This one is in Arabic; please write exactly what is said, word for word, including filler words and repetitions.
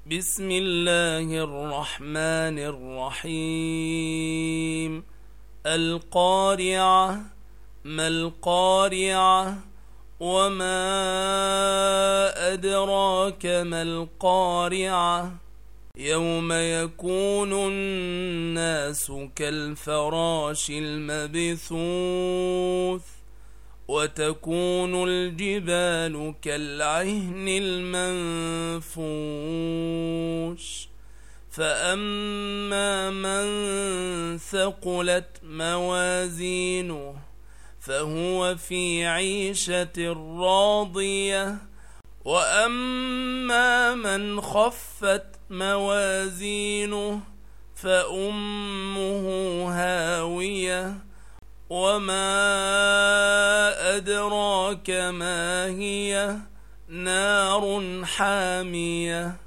بسم الله الرحمن الرحيم. القارعة. ما القارعة؟ وما أدراك ما القارعة؟ يوم يكون الناس كالفراش المبثوث وتكون الجبال كالعهن المنفوش فأما من ثقلت موازينه فهو في عيشة راضية وأما من خفت موازينه فأمه هاوية وما أدراك ما هي؟ نار حامية.